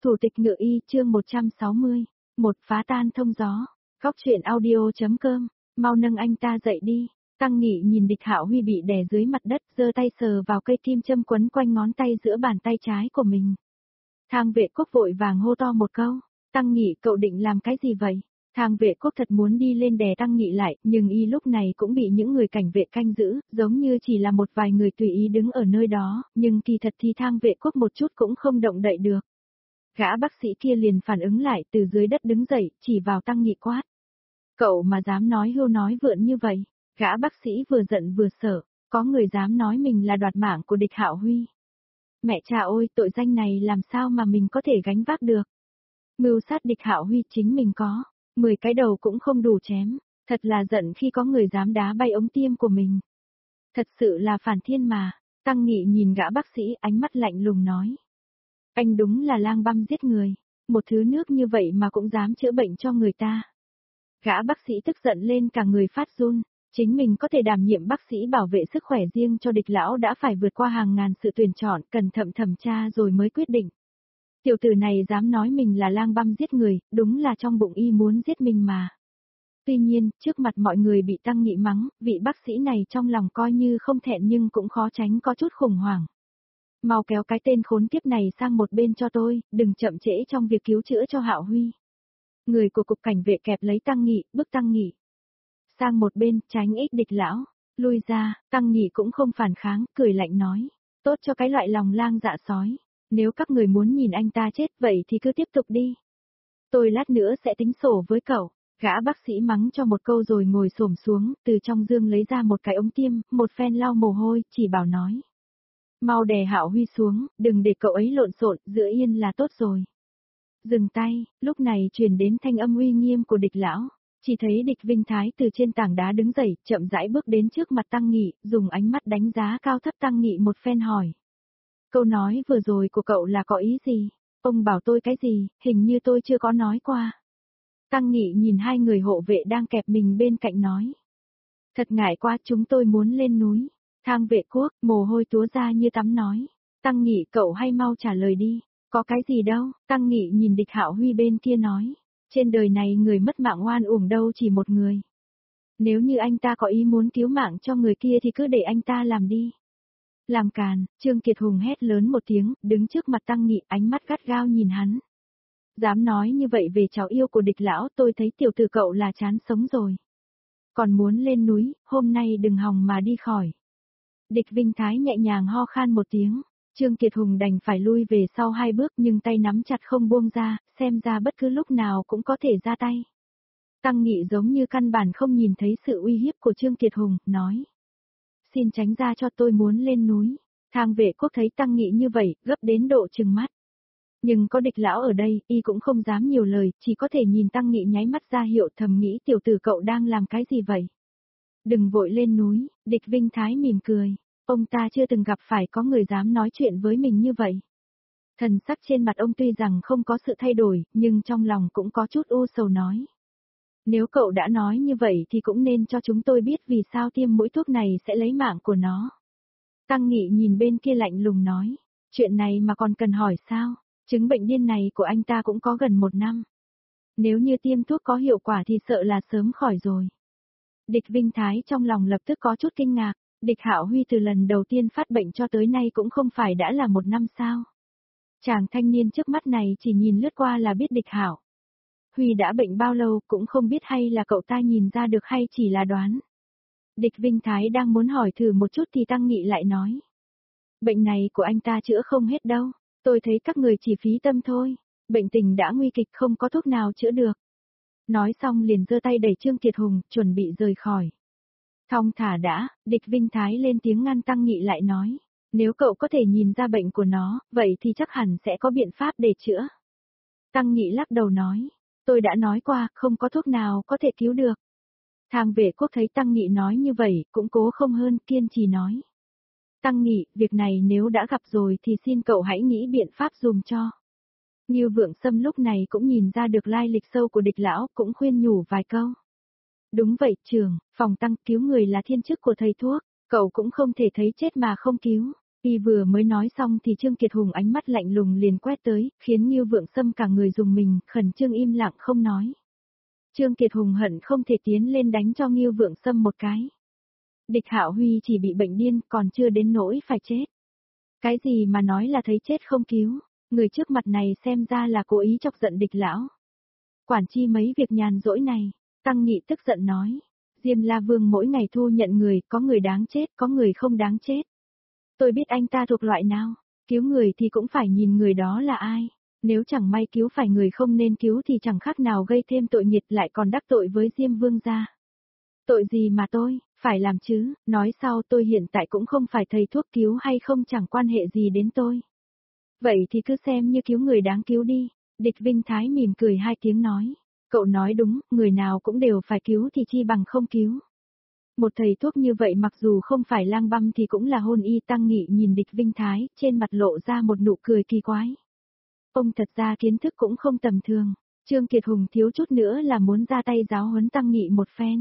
Thủ tịch Ngự Y chương 160, một phá tan thông gió. Góc truyện audio.com, mau nâng anh ta dậy đi. Tăng Nghị nhìn Địch Hạo Huy bị đè dưới mặt đất, giơ tay sờ vào cây kim châm quấn quanh ngón tay giữa bàn tay trái của mình. Thang Vệ Quốc vội vàng hô to một câu, Tăng Nghị cậu định làm cái gì vậy? Thang Vệ Quốc thật muốn đi lên đè Tăng Nghị lại, nhưng y lúc này cũng bị những người cảnh vệ canh giữ, giống như chỉ là một vài người tùy ý đứng ở nơi đó, nhưng kỳ thật thì Thang Vệ Quốc một chút cũng không động đậy được. Gã bác sĩ kia liền phản ứng lại từ dưới đất đứng dậy, chỉ vào Tăng Nghị quát. Cậu mà dám nói hưu nói vượn như vậy, gã bác sĩ vừa giận vừa sợ, có người dám nói mình là đoạt mạng của Địch Hạo Huy. Mẹ cha ơi, tội danh này làm sao mà mình có thể gánh vác được. Mưu sát Địch Hạo Huy chính mình có, 10 cái đầu cũng không đủ chém, thật là giận khi có người dám đá bay ống tiêm của mình. Thật sự là phản thiên mà, Tăng Nghị nhìn gã bác sĩ ánh mắt lạnh lùng nói. Anh đúng là lang băm giết người, một thứ nước như vậy mà cũng dám chữa bệnh cho người ta. Gã bác sĩ tức giận lên cả người phát run, chính mình có thể đảm nhiệm bác sĩ bảo vệ sức khỏe riêng cho Địch lão đã phải vượt qua hàng ngàn sự tuyển chọn, cẩn thận thẩm tra rồi mới quyết định. Tiểu tử này dám nói mình là lang băm giết người, đúng là trong bụng y muốn giết mình mà. Tuy nhiên, trước mặt mọi người bị Tăng Nghị mắng, vị bác sĩ này trong lòng coi như không thẹn nhưng cũng khó tránh có chút khủng hoảng. Mau kéo cái tên khốn kiếp này sang một bên cho tôi, đừng chậm trễ trong việc cứu chữa cho Hạo Huy. Người của cục cảnh vệ kẹp lấy Tăng Nghị, bức Tăng Nghị sang một bên, tránh ít Địch lão, lui ra. Tăng Nghị cũng không phản kháng, cười lạnh nói, tốt cho cái loại lòng lang dạ sói, nếu các người muốn nhìn anh ta chết vậy thì cứ tiếp tục đi. Tôi lát nữa sẽ tính sổ với cậu. Gã bác sĩ mắng cho một câu rồi ngồi xổm xuống, từ trong dương lấy ra một cái ống tiêm, một phen lau mồ hôi, chỉ bảo nói. Mau đè Hạo Huy xuống, đừng để cậu ấy lộn xộn, giữ yên là tốt rồi. Dừng tay, lúc này truyền đến thanh âm uy nghiêm của Địch lão, chỉ thấy Địch Vinh Thái từ trên tảng đá đứng dậy, chậm rãi bước đến trước mặt Tăng Nghị, dùng ánh mắt đánh giá cao thấp Tăng Nghị một phen hỏi. Câu nói vừa rồi của cậu là có ý gì? Ông bảo tôi cái gì, hình như tôi chưa có nói qua. Tăng Nghị nhìn hai người hộ vệ đang kẹp mình bên cạnh nói. Thật ngại quá, chúng tôi muốn lên núi. Thang Vệ Quốc, mồ hôi túa ra như tắm nói. Tăng Nghị cậu hay mau trả lời đi, có cái gì đâu. Tăng Nghị nhìn Địch Hạo Huy bên kia nói. Trên đời này người mất mạng oan uổng đâu chỉ một người. Nếu như anh ta có ý muốn cứu mạng cho người kia thì cứ để anh ta làm đi. Làm càn, Trương Kiệt Hùng hét lớn một tiếng, đứng trước mặt Tăng Nghị, ánh mắt gắt gao nhìn hắn. Dám nói như vậy về cháu yêu của Địch lão, tôi thấy tiểu tử cậu là chán sống rồi. Còn muốn lên núi, hôm nay đừng hòng mà đi khỏi. Địch Vinh Thái nhẹ nhàng ho khan một tiếng, Trương Kiệt Hùng đành phải lui về sau 2 bước nhưng tay nắm chặt không buông ra, xem ra bất cứ lúc nào cũng có thể ra tay. Tăng Nghị giống như căn bản không nhìn thấy sự uy hiếp của Trương Kiệt Hùng, nói. Xin tránh ra cho tôi muốn lên núi. Thang Vệ Quốc thấy Tăng Nghị như vậy, gấp đến độ trừng mắt. Nhưng có Địch lão ở đây, y cũng không dám nhiều lời, chỉ có thể nhìn Tăng Nghị nháy mắt ra hiệu thầm nghĩ tiểu tử cậu đang làm cái gì vậy? Đừng vội lên núi, Địch Vinh Thái mỉm cười. Ông ta chưa từng gặp phải có người dám nói chuyện với mình như vậy. Thần sắc trên mặt ông tuy rằng không có sự thay đổi, nhưng trong lòng cũng có chút u sầu nói. Nếu cậu đã nói như vậy thì cũng nên cho chúng tôi biết vì sao tiêm mũi thuốc này sẽ lấy mạng của nó. Tăng Nghị nhìn bên kia lạnh lùng nói. Chuyện này mà còn cần hỏi sao? Chứng bệnh điên này của anh ta cũng có gần 1 năm. Nếu như tiêm thuốc có hiệu quả thì sợ là sớm khỏi rồi. Địch Vinh Thái trong lòng lập tức có chút kinh ngạc. Địch Hạo Huy từ lần đầu tiên phát bệnh cho tới nay cũng không phải đã là 1 năm sao. Chàng thanh niên trước mắt này chỉ nhìn lướt qua là biết Địch Hạo Huy đã bệnh bao lâu cũng không biết hay là cậu ta nhìn ra được hay chỉ là đoán. Địch Vinh Thái đang muốn hỏi thử một chút thì Tăng Nghị lại nói. Bệnh này của anh ta chữa không hết đâu, tôi thấy các người chỉ phí tâm thôi, bệnh tình đã nguy kịch không có thuốc nào chữa được. Nói xong liền giơ tay đẩy Trương Kiệt Hùng, chuẩn bị rời khỏi. Thong thả đã, Địch Vinh Thái lên tiếng ngăn Tăng Nghị lại nói. Nếu cậu có thể nhìn ra bệnh của nó, vậy thì chắc hẳn sẽ có biện pháp để chữa. Tăng Nghị lắc đầu nói. Tôi đã nói qua, không có thuốc nào có thể cứu được. Thang Vệ Quốc thấy Tăng Nghị nói như vậy, cũng cố không hơn, kiên trì nói. Tăng Nghị, việc này nếu đã gặp rồi thì xin cậu hãy nghĩ biện pháp dùm cho. Ngưu Vượng Sâm lúc này cũng nhìn ra được lai lịch sâu của Địch lão, cũng khuyên nhủ vài câu. Đúng vậy, trưởng, phòng Tăng cứu người là thiên chức của thầy thuốc, cậu cũng không thể thấy chết mà không cứu. Y vừa mới nói xong thì Trương Kiệt Hùng ánh mắt lạnh lùng liền quét tới, khiến Ngưu Vượng Sâm cả người rùng mình, khẩn trương im lặng không nói. Trương Kiệt Hùng hận không thể tiến lên đánh cho Ngưu Vượng Sâm một cái. Địch Hạo Huy chỉ bị bệnh điên, còn chưa đến nỗi phải chết. Cái gì mà nói là thấy chết không cứu, người trước mặt này xem ra là cố ý chọc giận Địch lão. Quản chi mấy việc nhàn rỗi này, Tăng Nghị tức giận nói. Diêm La Vương mỗi ngày thu nhận người, có người đáng chết, có người không đáng chết. Tôi biết anh ta thuộc loại nào, cứu người thì cũng phải nhìn người đó là ai. Nếu chẳng may cứu phải người không nên cứu thì chẳng khác nào gây thêm tội nghiệt lại còn đắc tội với Diêm Vương gia. Tội gì mà tôi, phải làm chứ, nói sao tôi hiện tại cũng không phải thầy thuốc cứu hay không chẳng quan hệ gì đến tôi. Vậy thì cứ xem như cứu người đáng cứu đi, Địch Vinh Thái mỉm cười hai tiếng nói. Cậu nói đúng, người nào cũng đều phải cứu thì chi bằng không cứu. Một thầy thuốc như vậy mặc dù không phải lang băm thì cũng là hôn y. Tăng Nghị nhìn Địch Vinh Thái, trên mặt lộ ra một nụ cười kỳ quái. Ông thật ra kiến thức cũng không tầm thường, Trương Kiệt Hùng thiếu chút nữa là muốn ra tay giáo huấn Tăng Nghị một phen.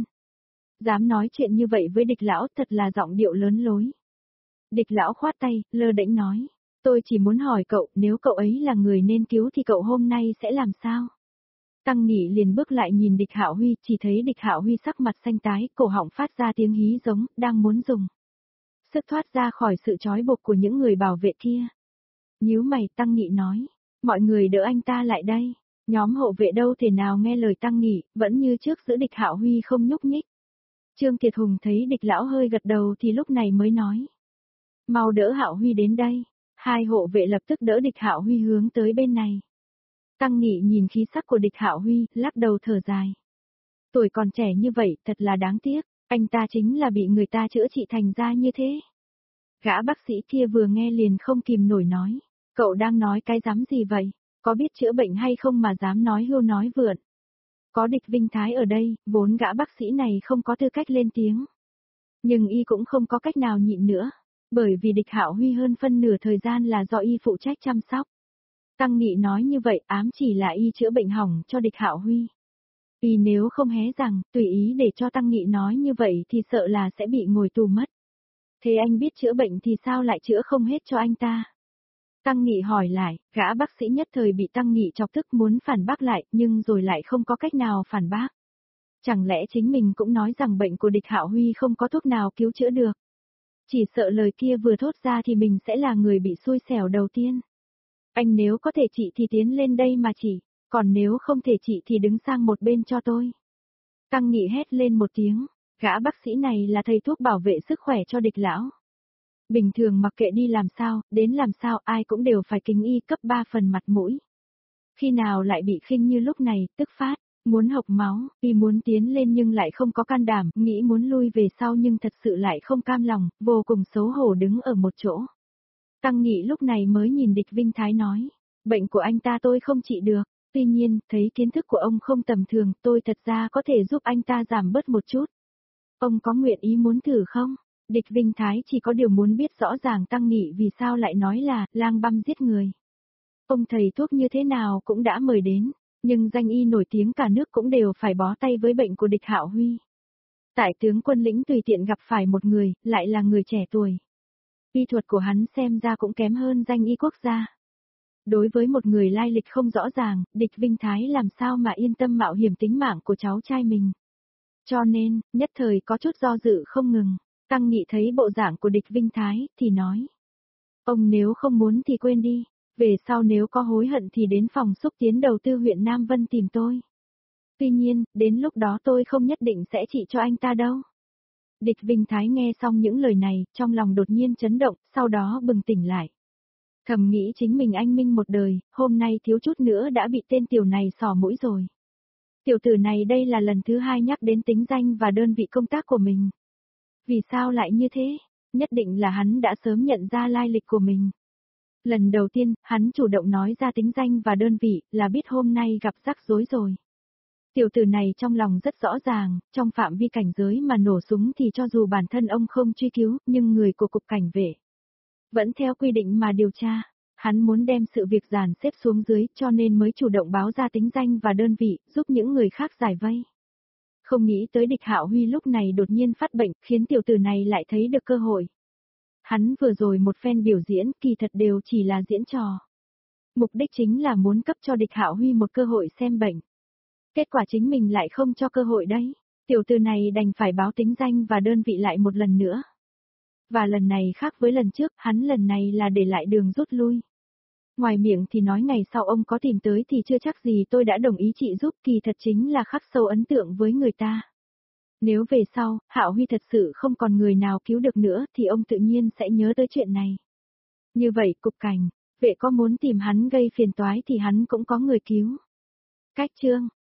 Dám nói chuyện như vậy với Địch lão thật là giọng điệu lớn lối. Địch lão khoát tay, lơ đễnh nói. Tôi chỉ muốn hỏi cậu, nếu cậu ấy là người nên cứu thì cậu hôm nay sẽ làm sao? Tăng Nghị liền bước lại nhìn Địch Hạo Huy, chỉ thấy Địch Hạo Huy sắc mặt xanh tái, cổ họng phát ra tiếng hí giống, đang muốn dùng sức thoát ra khỏi sự trói buộc của những người bảo vệ kia. Nhíu mày, Tăng Nghị nói, mọi người đỡ anh ta lại đây. Nhóm hộ vệ đâu thể nào nghe lời Tăng Nghị, vẫn như trước giữ Địch Hạo Huy không nhúc nhích. Trương Kiệt Hùng thấy Địch lão hơi gật đầu thì lúc này mới nói, mau đỡ Hạo Huy đến đây. Hai hộ vệ lập tức đỡ Địch Hạo Huy hướng tới bên này. Tăng Nghị nhìn khí sắc của Địch Hạo Huy, lắc đầu thở dài. Tuổi còn trẻ như vậy, thật là đáng tiếc, anh ta chính là bị người ta chữa trị thành ra như thế. Gã bác sĩ kia vừa nghe liền không kìm nổi nói, cậu đang nói cái dám gì vậy, có biết chữa bệnh hay không mà dám nói hưu nói vượn. Có Địch Vinh Thái ở đây, vốn gã bác sĩ này không có tư cách lên tiếng. Nhưng y cũng không có cách nào nhịn nữa, bởi vì Địch Hạo Huy hơn phân nửa thời gian là do y phụ trách chăm sóc. Tăng Nghị nói như vậy ám chỉ là y chữa bệnh hỏng cho Địch Hạo Huy. Y nếu không hé rằng, tùy ý để cho Tăng Nghị nói như vậy thì sợ là sẽ bị ngồi tù mất. Thế anh biết chữa bệnh thì sao lại chữa không hết cho anh ta? Tăng Nghị hỏi lại, gã bác sĩ nhất thời bị Tăng Nghị chọc tức muốn phản bác lại, nhưng rồi lại không có cách nào phản bác. Chẳng lẽ chính mình cũng nói rằng bệnh của Địch Hạo Huy không có thuốc nào cứu chữa được? Chỉ sợ lời kia vừa thốt ra thì mình sẽ là người bị xui xẻo đầu tiên. Anh nếu có thể trị thì tiến lên đây mà chỉ, còn nếu không thể trị thì đứng sang một bên cho tôi. Tăng Nghị hét lên một tiếng, gã bác sĩ này là thầy thuốc bảo vệ sức khỏe cho Địch lão. Bình thường mặc kệ đi làm sao, đến làm sao ai cũng đều phải kính y cấp 3 phần mặt mũi. Khi nào lại bị khinh như lúc này, tức phát, muốn hộc máu, y muốn tiến lên nhưng lại không có can đảm, nghĩ muốn lui về sau nhưng thật sự lại không cam lòng, vô cùng xấu hổ đứng ở một chỗ. Tăng Nghị lúc này mới nhìn Địch Vinh Thái nói, bệnh của anh ta tôi không trị được, tuy nhiên, thấy kiến thức của ông không tầm thường, tôi thật ra có thể giúp anh ta giảm bớt một chút. Ông có nguyện ý muốn thử không? Địch Vinh Thái chỉ có điều muốn biết rõ ràng Tăng Nghị vì sao lại nói là, lang băm giết người. Ông thầy thuốc như thế nào cũng đã mời đến, nhưng danh y nổi tiếng cả nước cũng đều phải bó tay với bệnh của Địch Hạo Huy. Tại tướng quân lĩnh tùy tiện gặp phải một người, lại là người trẻ tuổi. Y thuật của hắn xem ra cũng kém hơn danh y quốc gia. Đối với một người lai lịch không rõ ràng, Địch Vinh Thái làm sao mà yên tâm mạo hiểm tính mạng của cháu trai mình. Cho nên, nhất thời có chút do dự không ngừng. Tăng Nghị thấy bộ dạng của Địch Vinh Thái, thì nói. Ông nếu không muốn thì quên đi, về sau nếu có hối hận thì đến phòng xúc tiến đầu tư huyện Nam Vân tìm tôi. Tuy nhiên, đến lúc đó tôi không nhất định sẽ trị cho anh ta đâu. Địch Vinh Thái nghe xong những lời này, trong lòng đột nhiên chấn động, sau đó bừng tỉnh lại. Thầm nghĩ chính mình anh minh một đời, hôm nay thiếu chút nữa đã bị tên tiểu này xỏ mũi rồi. Tiểu tử này đây là lần thứ hai nhắc đến tính danh và đơn vị công tác của mình. Vì sao lại như thế? Nhất định là hắn đã sớm nhận ra lai lịch của mình. Lần đầu tiên, hắn chủ động nói ra tính danh và đơn vị, là biết hôm nay gặp rắc rối rồi. Tiểu tử này trong lòng rất rõ ràng, trong phạm vi cảnh giới mà nổ súng thì cho dù bản thân ông không truy cứu, nhưng người của cục cảnh vệ vẫn theo quy định mà điều tra. Hắn muốn đem sự việc dàn xếp xuống dưới cho nên mới chủ động báo ra tính danh và đơn vị, giúp những người khác giải vây. Không nghĩ tới Địch Hạo Huy lúc này đột nhiên phát bệnh, khiến tiểu tử này lại thấy được cơ hội. Hắn vừa rồi một phen biểu diễn kỳ thật đều chỉ là diễn trò. Mục đích chính là muốn cấp cho địch Hạo Huy một cơ hội xem bệnh. Kết quả chính mình lại không cho cơ hội đấy. Tiểu tử này đành phải báo tính danh và đơn vị lại một lần nữa. Và lần này khác với lần trước, hắn lần này là để lại đường rút lui. Ngoài miệng thì nói ngày sau ông có tìm tới thì chưa chắc gì tôi đã đồng ý chị giúp, kỳ thật chính là khắc sâu ấn tượng với người ta. Nếu về sau, Hạo Huy thật sự không còn người nào cứu được nữa thì ông tự nhiên sẽ nhớ tới chuyện này. Như vậy cục cảnh, vệ có muốn tìm hắn gây phiền toái thì hắn cũng có người cứu. Cách chương